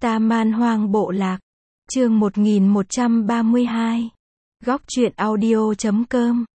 Ta Man Hoang Bộ Lạc. Chương 1132. Góc truyện audio.com.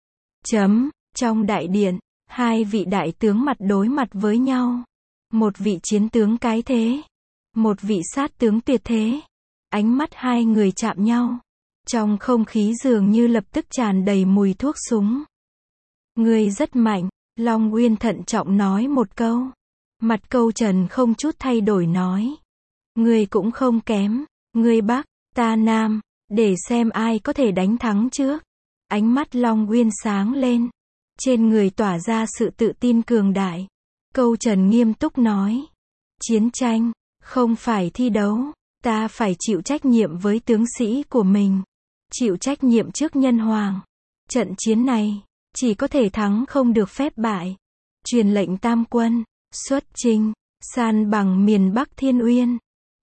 Trong đại điện, hai vị đại tướng mặt đối mặt với nhau. Một vị chiến tướng cái thế, một vị sát tướng tuyệt thế. Ánh mắt hai người chạm nhau. Trong không khí dường như lập tức tràn đầy mùi thuốc súng. Ngươi rất mạnh, Long Uyên thận trọng nói một câu. Mặt Câu Trần không chút thay đổi nói. Ngươi cũng không kém, ngươi Bắc, ta Nam, để xem ai có thể đánh thắng trước. Ánh mắt Long Uyên sáng lên. Trên người tỏa ra sự tự tin cường đại. Câu Trần nghiêm túc nói. Chiến tranh, không phải thi đấu. Ta phải chịu trách nhiệm với tướng sĩ của mình. Chịu trách nhiệm trước nhân hoàng. Trận chiến này, chỉ có thể thắng không được phép bại. Truyền lệnh tam quân, xuất chinh, san bằng miền Bắc Thiên Uyên.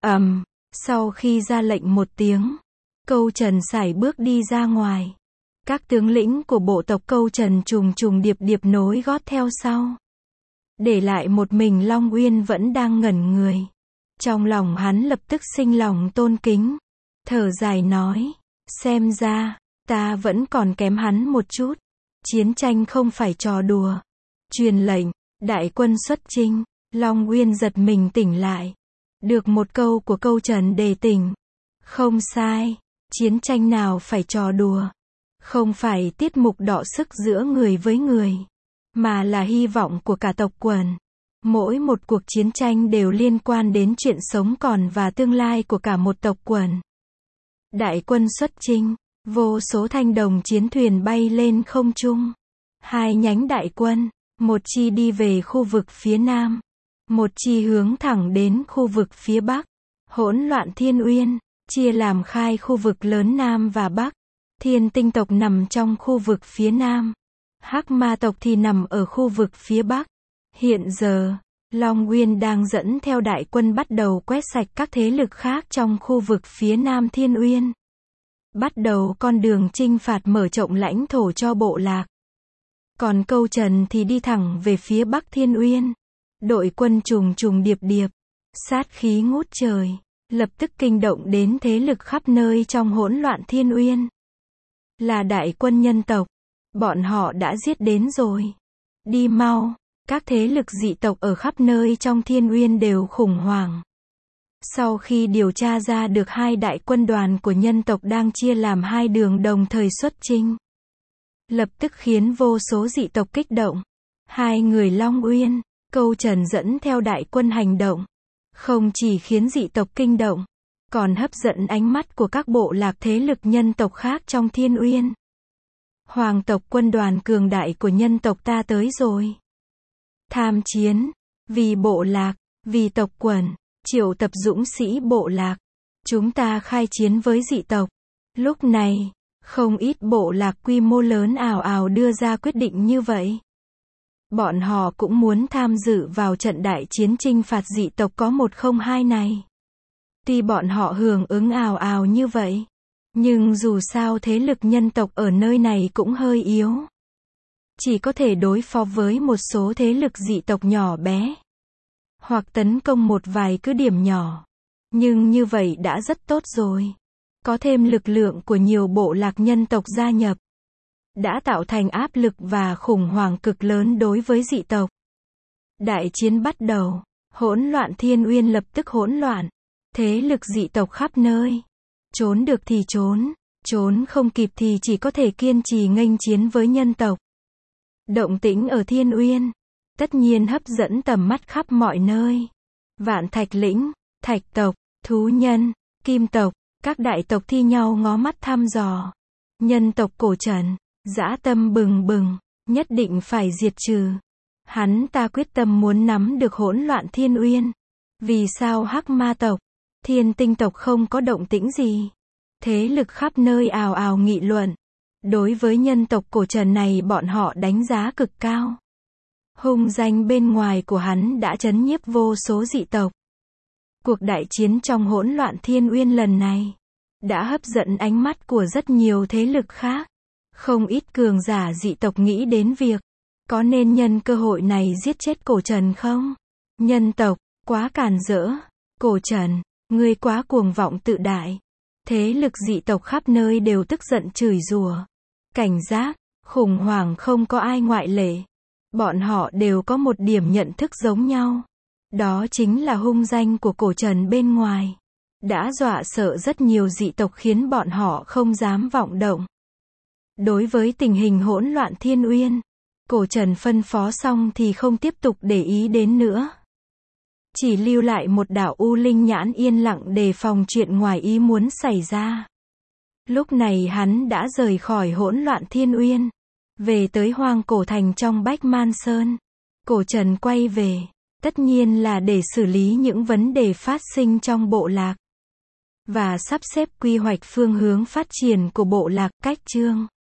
Sau khi ra lệnh một tiếng, Câu Trần sải bước đi ra ngoài. Các tướng lĩnh của bộ tộc Câu Trần trùng trùng điệp điệp nối gót theo sau. Để lại một mình Long Uyên vẫn đang ngẩn người. Trong lòng hắn lập tức sinh lòng tôn kính. Thở dài nói, xem ra, ta vẫn còn kém hắn một chút. Chiến tranh không phải trò đùa. Truyền lệnh, đại quân xuất chinh. Long Uyên giật mình tỉnh lại. Được một câu của Câu Trần đề tỉnh. Không sai, chiến tranh nào phải trò đùa. Không phải tiết mục đọ sức giữa người với người, mà là hy vọng của cả tộc quần. Mỗi một cuộc chiến tranh đều liên quan đến chuyện sống còn và tương lai của cả một tộc quần. Đại quân xuất chinh, vô số thanh đồng chiến thuyền bay lên không trung. Hai nhánh đại quân, một chi đi về khu vực phía Nam, một chi hướng thẳng đến khu vực phía Bắc. Hỗn loạn Thiên Uyên, chia làm khai khu vực lớn Nam và Bắc. Thiên Tinh tộc nằm trong khu vực phía Nam. Hắc Ma tộc thì nằm ở khu vực phía Bắc. Hiện giờ, Long Uyên đang dẫn theo đại quân bắt đầu quét sạch các thế lực khác trong khu vực phía Nam Thiên Uyên. Bắt đầu con đường chinh phạt mở rộng lãnh thổ cho bộ lạc. Còn Câu Trần thì đi thẳng về phía Bắc Thiên Uyên. Đội quân trùng trùng điệp điệp, sát khí ngút trời, lập tức kinh động đến thế lực khắp nơi trong hỗn loạn Thiên Uyên. Là đại quân nhân tộc, bọn họ đã giết đến rồi. Đi mau, các thế lực dị tộc ở khắp nơi trong Thiên Uyên đều khủng hoảng. Sau khi điều tra ra được hai đại quân đoàn của nhân tộc đang chia làm hai đường đồng thời xuất chinh, lập tức khiến vô số dị tộc kích động. Hai người Long Uyên, Câu Trần dẫn theo đại quân hành động, không chỉ khiến dị tộc kinh động, còn hấp dẫn ánh mắt của các bộ lạc thế lực nhân tộc khác trong Thiên Uyên. Hoàng tộc quân đoàn cường đại của nhân tộc ta tới rồi. Tham chiến, vì bộ lạc, vì tộc quần, triệu tập dũng sĩ bộ lạc. Chúng ta khai chiến với dị tộc. Lúc này, không ít bộ lạc quy mô lớn ào ào đưa ra quyết định như vậy. Bọn họ cũng muốn tham dự vào trận đại chiến chinh phạt dị tộc có 102 này. Tuy bọn họ hưởng ứng ào ào như vậy, nhưng dù sao thế lực nhân tộc ở nơi này cũng hơi yếu. Chỉ có thể đối phó với một số thế lực dị tộc nhỏ bé, hoặc tấn công một vài cứ điểm nhỏ. Nhưng như vậy đã rất tốt rồi. Có thêm lực lượng của nhiều bộ lạc nhân tộc gia nhập, đã tạo thành áp lực và khủng hoảng cực lớn đối với dị tộc. Đại chiến bắt đầu, hỗn loạn Thiên Uyên lập tức hỗn loạn. Thế lực dị tộc khắp nơi. Trốn được thì trốn, trốn không kịp thì chỉ có thể kiên trì nghênh chiến với nhân tộc. Động tĩnh ở Thiên Uyên, tất nhiên hấp dẫn tầm mắt khắp mọi nơi. Vạn Thạch Lĩnh, Thạch tộc, Thú Nhân, Kim tộc, các đại tộc thi nhau ngó mắt thăm dò. Nhân tộc Cổ Trần, dã tâm bừng bừng, nhất định phải diệt trừ. Hắn ta quyết tâm muốn nắm được hỗn loạn Thiên Uyên. Vì sao Hắc Ma tộc, Thiên Tinh tộc không có động tĩnh gì? Thế lực khắp nơi ào ào nghị luận. Đối với nhân tộc Cổ Trần này bọn họ đánh giá cực cao. Hung danh bên ngoài của hắn đã trấn nhiếp vô số dị tộc. Cuộc đại chiến trong hỗn loạn Thiên Uyên lần này đã hấp dẫn ánh mắt của rất nhiều thế lực khác. Không ít cường giả dị tộc nghĩ đến việc có nên nhân cơ hội này giết chết Cổ Trần không? Nhân tộc, quá càn rỡ. Cổ Trần, Ngươi quá cuồng vọng tự đại. Thế lực dị tộc khắp nơi đều tức giận chửi rủa. Cảnh giác, khủng hoảng không có ai ngoại lệ. Bọn họ đều có một điểm nhận thức giống nhau. Đó chính là hung danh của cổ trần bên ngoài. Đã dọa sợ rất nhiều dị tộc khiến bọn họ không dám vọng động. Đối với tình hình hỗn loạn Thiên Uyên, cổ trần phân phó xong thì không tiếp tục để ý đến nữa. Chỉ lưu lại một đạo U Linh nhãn yên lặng đề phòng chuyện ngoài ý muốn xảy ra. Lúc này hắn đã rời khỏi hỗn loạn Thiên Uyên, về tới hoang cổ thành trong Bách Man Sơn. Cổ trần quay về, tất nhiên là để xử lý những vấn đề phát sinh trong bộ lạc. Và sắp xếp quy hoạch phương hướng phát triển của bộ lạc. Cách chương